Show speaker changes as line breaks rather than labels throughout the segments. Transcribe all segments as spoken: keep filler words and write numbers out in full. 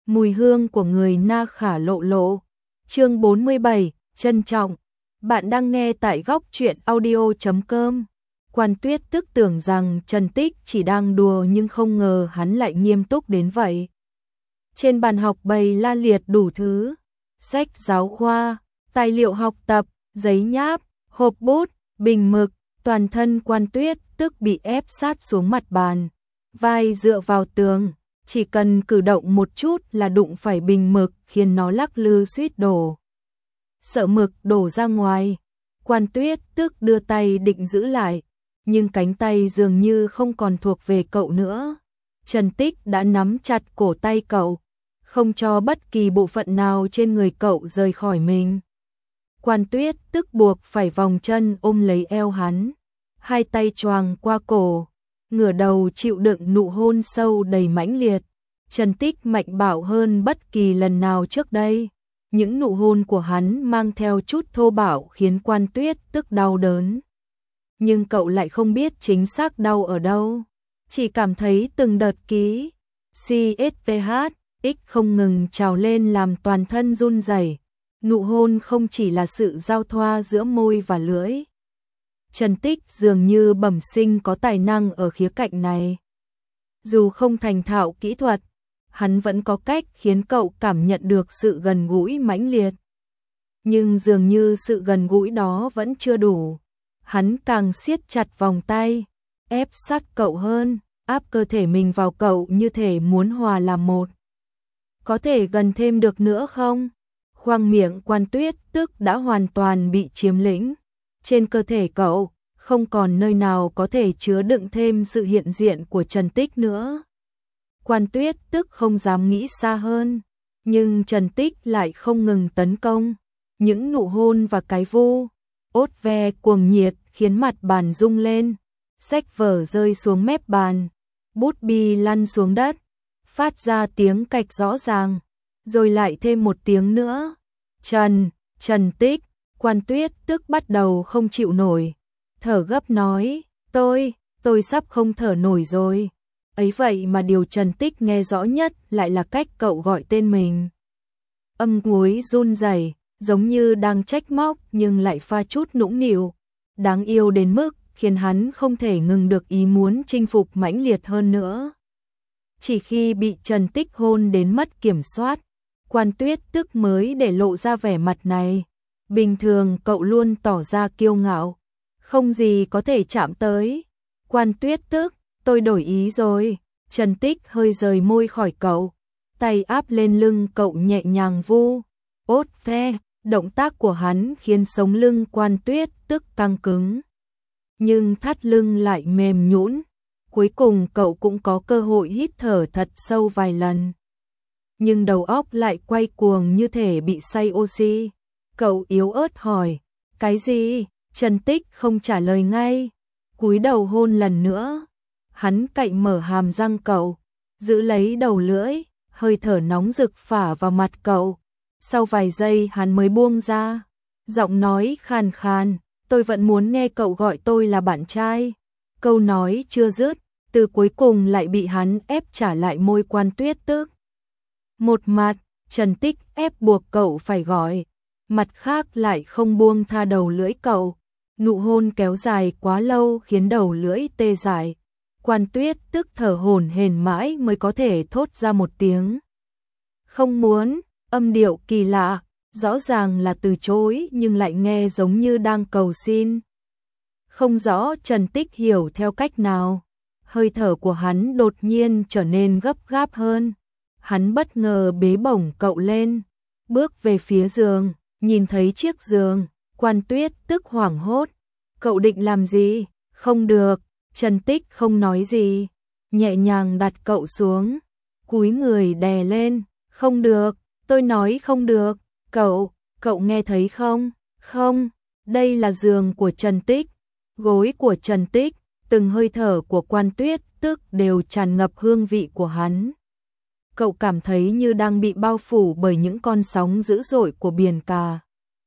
mùi hương của người na khả lộ lộ. Chương bốn mươi bảy, trân trọng. Bạn đang nghe tại góc truyện audio chấm com. Quan Tuyết tức tưởng rằng Trần Tích chỉ đang đùa nhưng không ngờ hắn lại nghiêm túc đến vậy. Trên bàn học bày la liệt đủ thứ, sách giáo khoa, tài liệu học tập, giấy nháp, hộp bút, bình mực, toàn thân Quan Tuyết tức bị ép sát xuống mặt bàn, vai dựa vào tường, chỉ cần cử động một chút là đụng phải bình mực khiến nó lắc lư suýt đổ. Sợ mực đổ ra ngoài, Quan Tuyết tức đưa tay định giữ lại, nhưng cánh tay dường như không còn thuộc về cậu nữa. Trần Tích đã nắm chặt cổ tay cậu, không cho bất kỳ bộ phận nào trên người cậu rời khỏi mình. Quan Tuyết tức buộc phải vòng chân ôm lấy eo hắn, hai tay choàng qua cổ, ngửa đầu chịu đựng nụ hôn sâu đầy mãnh liệt. Trần Tích mạnh bạo hơn bất kỳ lần nào trước đây. Những nụ hôn của hắn mang theo chút thô bạo khiến Quan Tuyết tức đau đớn. Nhưng cậu lại không biết chính xác đau ở đâu, chỉ cảm thấy từng đợt ký xê ét vê hát ích không ngừng trào lên làm toàn thân run rẩy. Nụ hôn không chỉ là sự giao thoa giữa môi và lưỡi. Trần Tích dường như bẩm sinh có tài năng ở khía cạnh này. Dù không thành thạo kỹ thuật, hắn vẫn có cách khiến cậu cảm nhận được sự gần gũi mãnh liệt. Nhưng dường như sự gần gũi đó vẫn chưa đủ. Hắn càng siết chặt vòng tay, ép sát cậu hơn, áp cơ thể mình vào cậu như thể muốn hòa làm một. Có thể gần thêm được nữa không? Khoang miệng Quan Tuyết tức đã hoàn toàn bị chiếm lĩnh. Trên cơ thể cậu, không còn nơi nào có thể chứa đựng thêm sự hiện diện của Trần Tích nữa. Quan Tuyết tức không dám nghĩ xa hơn, nhưng Trần Tích lại không ngừng tấn công. Những nụ hôn và cái vu, ốt ve cuồng nhiệt khiến mặt bàn rung lên, sách vở rơi xuống mép bàn, bút bi lăn xuống đất, phát ra tiếng cạch rõ ràng, rồi lại thêm một tiếng nữa. Trần, Trần Tích, Quan Tuyết tức bắt đầu không chịu nổi, thở gấp nói, tôi, tôi sắp không thở nổi rồi. Ấy vậy mà điều Trần Tích nghe rõ nhất lại là cách cậu gọi tên mình. Âm cuối run rẩy, giống như đang trách móc nhưng lại pha chút nũng nịu, đáng yêu đến mức khiến hắn không thể ngừng được ý muốn chinh phục mãnh liệt hơn nữa. Chỉ khi bị Trần Tích hôn đến mất kiểm soát, Quan Tuyết tức mới để lộ ra vẻ mặt này. Bình thường cậu luôn tỏ ra kiêu ngạo, không gì có thể chạm tới. Quan Tuyết tức, tôi đổi ý rồi. Trần Tích hơi rời môi khỏi cậu, tay áp lên lưng cậu nhẹ nhàng vu, ốt ve. Động tác của hắn khiến sống lưng Quan Tuyết tức căng cứng, nhưng thắt lưng lại mềm nhũn. Cuối cùng cậu cũng có cơ hội hít thở thật sâu vài lần, nhưng đầu óc lại quay cuồng như thể bị say oxy. Cậu yếu ớt hỏi, cái gì? Trần Tích không trả lời ngay, cúi đầu hôn lần nữa. Hắn cạy mở hàm răng cậu, giữ lấy đầu lưỡi, hơi thở nóng rực phả vào mặt cậu. Sau vài giây hắn mới buông ra, giọng nói khàn khàn, tôi vẫn muốn nghe cậu gọi tôi là bạn trai. Câu nói chưa dứt, từ cuối cùng lại bị hắn ép trả lại môi Quan Tuyết tức. Một mặt, Trần Tích ép buộc cậu phải gọi, mặt khác lại không buông tha đầu lưỡi cậu. Nụ hôn kéo dài quá lâu khiến đầu lưỡi tê dại. Quan Tuyết tức thở hổn hển mãi mới có thể thốt ra một tiếng. Không muốn. Âm điệu kỳ lạ, rõ ràng là từ chối nhưng lại nghe giống như đang cầu xin. Không rõ Trần Tích hiểu theo cách nào. Hơi thở của hắn đột nhiên trở nên gấp gáp hơn. Hắn bất ngờ bế bổng cậu lên, bước về phía giường, nhìn thấy chiếc giường. Quan Tuyết tức hoảng hốt. Cậu định làm gì? Không được. Trần Tích không nói gì, nhẹ nhàng đặt cậu xuống, cúi người đè lên. Không được. Tôi nói không được, cậu, cậu nghe thấy không? Không, đây là giường của Trần Tích, gối của Trần Tích, từng hơi thở của Quan Tuyết tức đều tràn ngập hương vị của hắn. Cậu cảm thấy như đang bị bao phủ bởi những con sóng dữ dội của biển cả.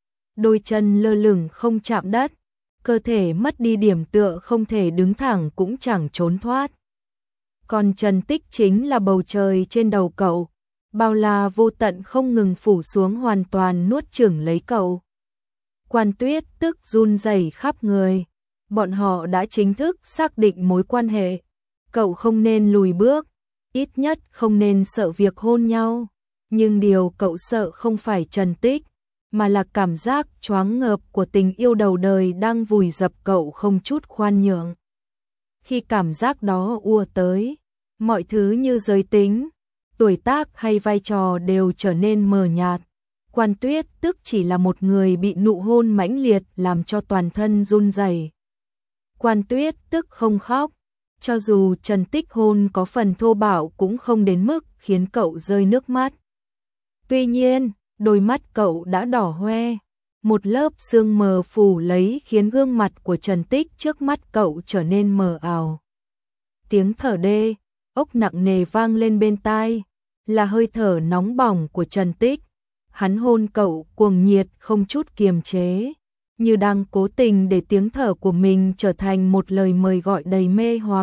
Đôi chân lơ lửng không chạm đất, cơ thể mất đi điểm tựa không thể đứng thẳng cũng chẳng trốn thoát. Còn Trần Tích chính là bầu trời trên đầu cậu. bao la vô tận không ngừng phủ xuống hoàn toàn nuốt chửng lấy cậu. Quan Tuyết tức run rẩy khắp người, bọn họ đã chính thức xác định mối quan hệ, cậu không nên lùi bước, ít nhất không nên sợ việc hôn nhau, nhưng điều cậu sợ không phải Trần Tích, mà là cảm giác choáng ngợp của tình yêu đầu đời đang vùi dập cậu không chút khoan nhượng. Khi cảm giác đó ùa tới, mọi thứ như giới tính, tuổi tác hay vai trò đều trở nên mờ nhạt. Quan Tuyết tức chỉ là một người bị nụ hôn mãnh liệt làm cho toàn thân run rẩy. Quan Tuyết tức không khóc, cho dù Trần Tích hôn có phần thô bạo cũng không đến mức khiến cậu rơi nước mắt. Tuy nhiên, đôi mắt cậu đã đỏ hoe, một lớp sương mờ phủ lấy khiến gương mặt của Trần Tích trước mắt cậu trở nên mờ ảo. Tiếng thở đê, ốc nặng nề vang lên bên tai, là hơi thở nóng bỏng của Trần Tích. Hắn hôn cậu cuồng nhiệt không chút kiềm chế, như đang cố tình để tiếng thở của mình trở thành một lời mời gọi đầy mê hoặc.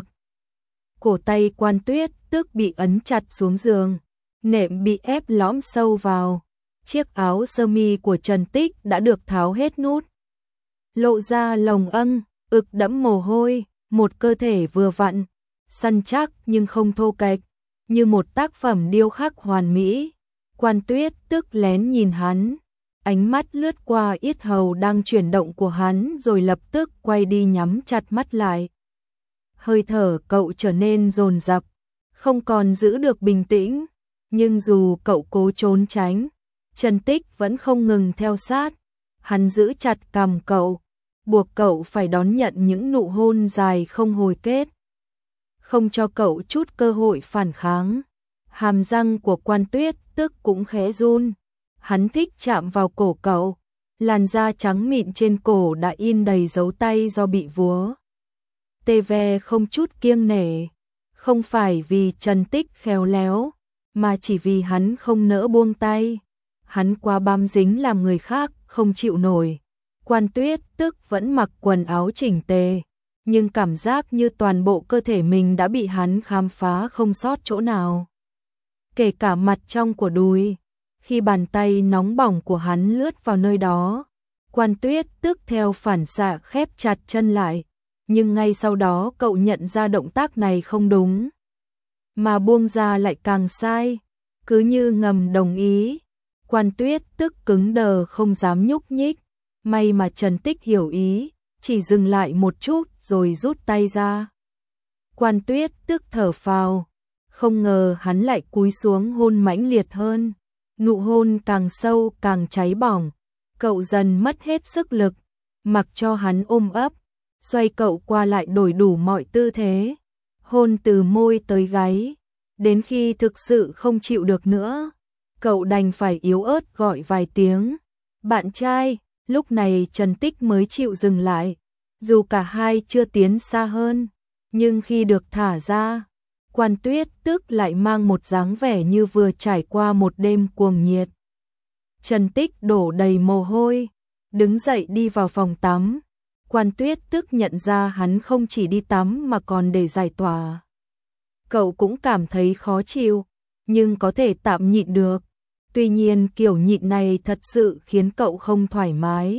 Cổ tay Quan Tuyết tức bị ấn chặt xuống giường, nệm bị ép lõm sâu vào. Chiếc áo sơ mi của Trần Tích đã được tháo hết nút, lộ ra lồng âng, ực đẫm mồ hôi, một cơ thể vừa vặn, săn chắc nhưng không thô kệch, như một tác phẩm điêu khắc hoàn mỹ. Quan Tuyết tức lén nhìn hắn, ánh mắt lướt qua yết hầu đang chuyển động của hắn rồi lập tức quay đi nhắm chặt mắt lại. Hơi thở cậu trở nên dồn dập, không còn giữ được bình tĩnh, nhưng dù cậu cố trốn tránh, Trần Tích vẫn không ngừng theo sát. Hắn giữ chặt cằm cậu, buộc cậu phải đón nhận những nụ hôn dài không hồi kết, không cho cậu chút cơ hội phản kháng. Hàm răng của Quan Tuyết tức cũng khẽ run, hắn thích chạm vào cổ cậu, làn da trắng mịn trên cổ đã in đầy dấu tay do bị vúa. Tê ve không chút kiêng nể, không phải vì Trần Tích khéo léo, mà chỉ vì hắn không nỡ buông tay. Hắn quá bám dính làm người khác không chịu nổi. Quan Tuyết tức vẫn mặc quần áo chỉnh tề, nhưng cảm giác như toàn bộ cơ thể mình đã bị hắn khám phá không sót chỗ nào, kể cả mặt trong của đùi. Khi bàn tay nóng bỏng của hắn lướt vào nơi đó, Quan Tuyết tức theo phản xạ khép chặt chân lại, nhưng ngay sau đó cậu nhận ra động tác này không đúng, mà buông ra lại càng sai, cứ như ngầm đồng ý. Quan Tuyết tức cứng đờ không dám nhúc nhích, may mà Trần Tích hiểu ý, chỉ dừng lại một chút rồi rút tay ra. Quan Tuyết tức thở phào, không ngờ hắn lại cúi xuống hôn mãnh liệt hơn, nụ hôn càng sâu càng cháy bỏng, cậu dần mất hết sức lực, mặc cho hắn ôm ấp, xoay cậu qua lại đổi đủ mọi tư thế, hôn từ môi tới gáy, đến khi thực sự không chịu được nữa, cậu đành phải yếu ớt gọi vài tiếng bạn trai. Lúc này Trần Tích mới chịu dừng lại, dù cả hai chưa tiến xa hơn, nhưng khi được thả ra, Quan Tuyết tức lại mang một dáng vẻ như vừa trải qua một đêm cuồng nhiệt. Trần Tích đổ đầy mồ hôi, đứng dậy đi vào phòng tắm. Quan Tuyết tức nhận ra hắn không chỉ đi tắm mà còn để giải tỏa. Cậu cũng cảm thấy khó chịu, nhưng có thể tạm nhịn được. Tuy nhiên kiểu nhịn này thật sự khiến cậu không thoải mái.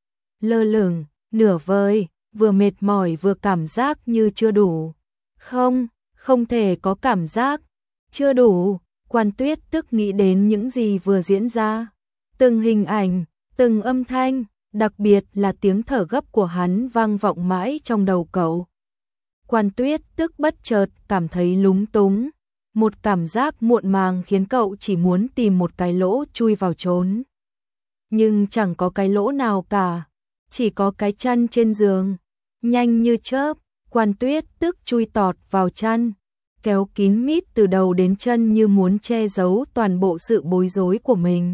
Lơ lửng, nửa vời, vừa mệt mỏi vừa cảm giác như chưa đủ. Không, không thể có cảm giác chưa đủ. Quan Tuyết tức nghĩ đến những gì vừa diễn ra. Từng hình ảnh, từng âm thanh, đặc biệt là tiếng thở gấp của hắn vang vọng mãi trong đầu cậu. Quan Tuyết tức bất chợt cảm thấy lúng túng. Một cảm giác muộn màng khiến cậu chỉ muốn tìm một cái lỗ chui vào trốn. Nhưng chẳng có cái lỗ nào cả, chỉ có cái chăn trên giường. Nhanh như chớp, Quan Tuyết tức chui tọt vào chăn, kéo kín mít từ đầu đến chân như muốn che giấu toàn bộ sự bối rối của mình.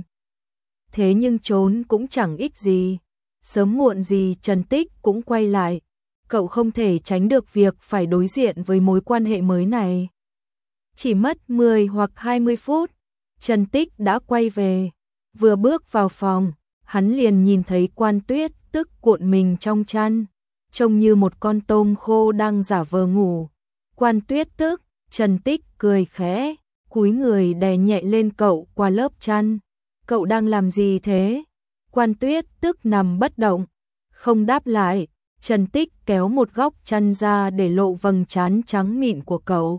Thế nhưng trốn cũng chẳng ích gì, sớm muộn gì Trần Tích cũng quay lại, cậu không thể tránh được việc phải đối diện với mối quan hệ mới này. Chỉ mất mười hoặc hai mươi phút, Trần Tích đã quay về. Vừa bước vào phòng, hắn liền nhìn thấy Quan Tuyết tức cuộn mình trong chăn, trông như một con tôm khô đang giả vờ ngủ. Quan Tuyết tức, Trần Tích cười khẽ, cúi người đè nhẹ lên cậu qua lớp chăn. Cậu đang làm gì thế? Quan Tuyết tức nằm bất động, không đáp lại. Trần Tích kéo một góc chăn ra để lộ vầng trán trắng mịn của cậu.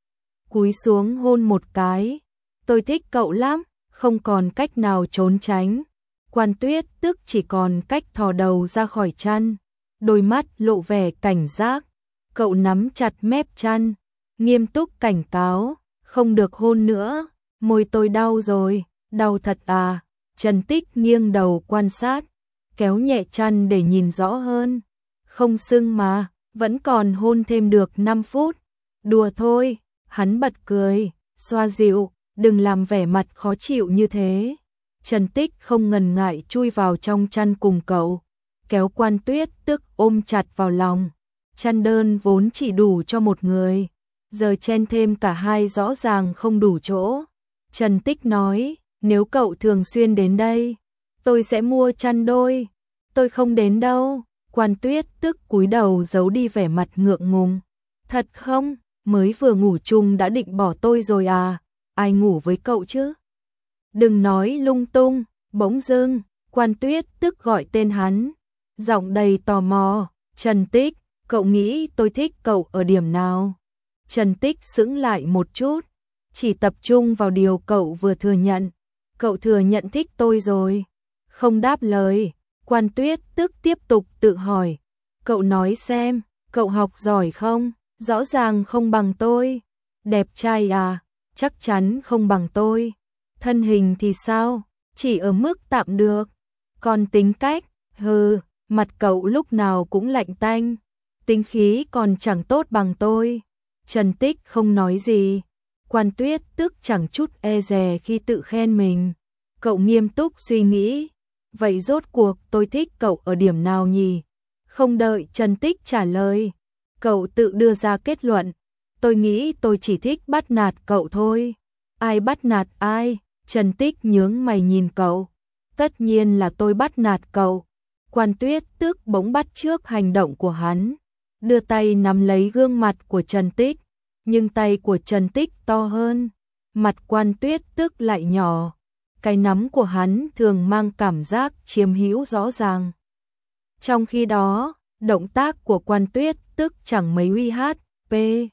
Cúi xuống hôn một cái. Tôi thích cậu lắm, không còn cách nào trốn tránh. Quan Tuyết tức chỉ còn cách thò đầu ra khỏi chăn, đôi mắt lộ vẻ cảnh giác. Cậu nắm chặt mép chăn, nghiêm túc cảnh cáo, không được hôn nữa, môi tôi đau rồi, đau thật à? Trần Tích nghiêng đầu quan sát, kéo nhẹ chăn để nhìn rõ hơn. Không sưng mà, vẫn còn hôn thêm được năm phút. Đùa thôi, hắn bật cười, xoa dịu, đừng làm vẻ mặt khó chịu như thế. Trần Tích không ngần ngại chui vào trong chăn cùng cậu, kéo Quan Tuyết tức ôm chặt vào lòng. Chăn đơn vốn chỉ đủ cho một người, giờ chen thêm cả hai rõ ràng không đủ chỗ. Trần Tích nói, nếu cậu thường xuyên đến đây, tôi sẽ mua chăn đôi. Tôi không đến đâu. Quan Tuyết tức cúi đầu giấu đi vẻ mặt ngượng ngùng. Thật không? Mới vừa ngủ chung đã định bỏ tôi rồi à? Ai ngủ với cậu chứ? Đừng nói lung tung. Bỗng dưng, Quan Tuyết tức gọi tên hắn, giọng đầy tò mò. Trần Tích, cậu nghĩ tôi thích cậu ở điểm nào? Trần Tích sững lại một chút, chỉ tập trung vào điều cậu vừa thừa nhận. Cậu thừa nhận thích tôi rồi. Không đáp lời. Quan Tuyết tức tiếp tục tự hỏi. Cậu nói xem, cậu học giỏi không? Rõ ràng không bằng tôi. Đẹp trai à? Chắc chắn không bằng tôi. Thân hình thì sao? Chỉ ở mức tạm được. Còn tính cách? Hừ, mặt cậu lúc nào cũng lạnh tanh. Tính khí còn chẳng tốt bằng tôi. Trần Tích không nói gì. Quan Tuyết tức chẳng chút e dè khi tự khen mình. Cậu nghiêm túc suy nghĩ. Vậy rốt cuộc tôi thích cậu ở điểm nào nhỉ? Không đợi Trần Tích trả lời, cậu tự đưa ra kết luận. Tôi nghĩ tôi chỉ thích bắt nạt cậu thôi. Ai bắt nạt ai? Trần Tích nhướng mày nhìn cậu. Tất nhiên là tôi bắt nạt cậu. Quan Tuyết tức bỗng bắt chước hành động của hắn, đưa tay nắm lấy gương mặt của Trần Tích. Nhưng tay của Trần Tích to hơn, mặt Quan Tuyết tức lại nhỏ. Cái nắm của hắn thường mang cảm giác chiếm hữu rõ ràng. Trong khi đó, động tác của Quan Tuyết tức chẳng mấy uy hát, p.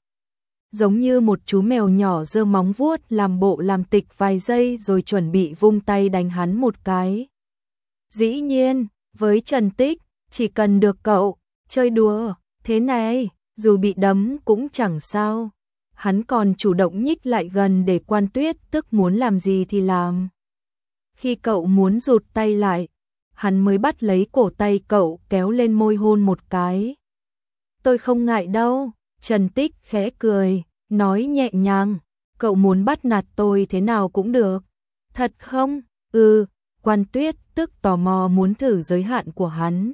Giống như một chú mèo nhỏ giơ móng vuốt làm bộ làm tịch vài giây rồi chuẩn bị vung tay đánh hắn một cái. Dĩ nhiên, với Trần Tích, chỉ cần được cậu chơi đùa thế này, dù bị đấm cũng chẳng sao. Hắn còn chủ động nhích lại gần để Quan Tuyết tức muốn làm gì thì làm. Khi cậu muốn rụt tay lại, hắn mới bắt lấy cổ tay cậu kéo lên môi hôn một cái. Tôi không ngại đâu. Trần Tích khẽ cười, nói nhẹ nhàng, cậu muốn bắt nạt tôi thế nào cũng được. Thật không? Ừ. Quan Tuyết tức tò mò muốn thử giới hạn của hắn.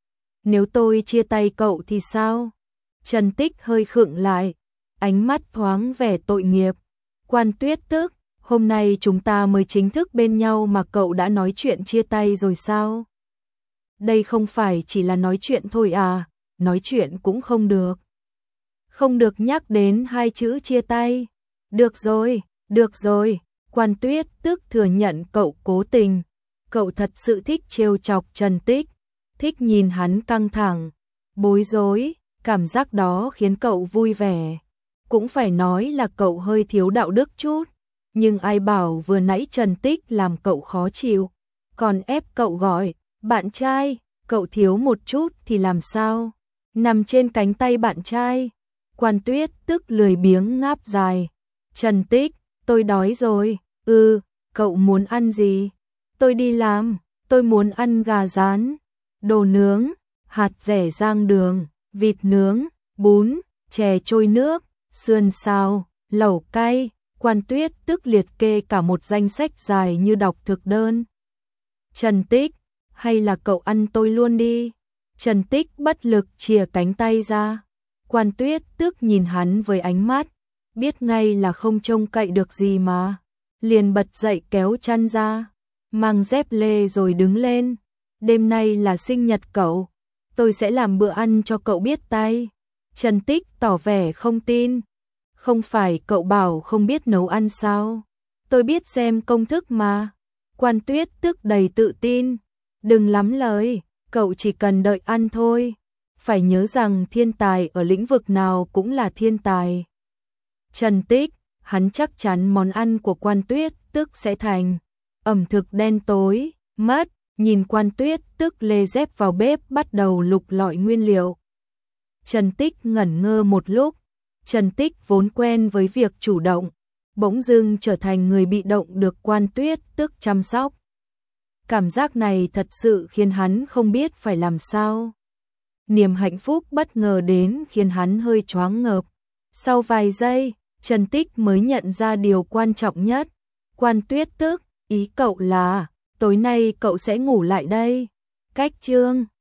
Nếu tôi chia tay cậu thì sao? Trần Tích hơi khựng lại, ánh mắt thoáng vẻ tội nghiệp. Quan Tuyết tức, hôm nay chúng ta mới chính thức bên nhau mà cậu đã nói chuyện chia tay rồi sao? Đây không phải chỉ là nói chuyện thôi à, nói chuyện cũng không được. Không được nhắc đến hai chữ chia tay. Được rồi, được rồi. Quan Tuyết tức thừa nhận cậu cố tình. Cậu thật sự thích trêu chọc Trần Tích, thích nhìn hắn căng thẳng, bối rối, cảm giác đó khiến cậu vui vẻ. Cũng phải nói là cậu hơi thiếu đạo đức chút, nhưng ai bảo vừa nãy Trần Tích làm cậu khó chịu, còn ép cậu gọi bạn trai, cậu thiếu một chút thì làm sao? Nằm trên cánh tay bạn trai. Quan Tuyết tức lười biếng ngáp dài. Trần Tích, tôi đói rồi. Ừ, cậu muốn ăn gì? Tôi đi làm, tôi muốn ăn gà rán, đồ nướng, hạt dẻ rang đường, vịt nướng, bún, chè trôi nước, sườn xào, lẩu cay. Quan Tuyết tức liệt kê cả một danh sách dài như đọc thực đơn. Trần Tích, hay là cậu ăn tôi luôn đi. Trần Tích bất lực chìa cánh tay ra. Quan Tuyết tức nhìn hắn với ánh mắt, biết ngay là không trông cậy được gì mà. Liền bật dậy kéo chăn ra, mang dép lê rồi đứng lên. Đêm nay là sinh nhật cậu, tôi sẽ làm bữa ăn cho cậu biết tay. Trần Tích tỏ vẻ không tin. Không phải cậu bảo không biết nấu ăn sao? Tôi biết xem công thức mà. Quan Tuyết Tước đầy tự tin. Đừng lắm lời, cậu chỉ cần đợi ăn thôi. Phải nhớ rằng thiên tài ở lĩnh vực nào cũng là thiên tài. Trần Tích, hắn chắc chắn món ăn của Quan Tuyết Tước sẽ thành ẩm thực đen tối, mất. Nhìn Quan Tuyết Tước lê dép vào bếp bắt đầu lục lọi nguyên liệu. Trần Tích ngẩn ngơ một lúc. Trần Tích vốn quen với việc chủ động, bỗng dưng trở thành người bị động được Quan Tuyết Tước chăm sóc. Cảm giác này thật sự khiến hắn không biết phải làm sao. Niềm hạnh phúc bất ngờ đến khiến hắn hơi choáng ngợp. Sau vài giây, Trần Tích mới nhận ra điều quan trọng nhất. Quan Tuyết Tước, ý cậu là tối nay cậu sẽ ngủ lại đây. Cách chương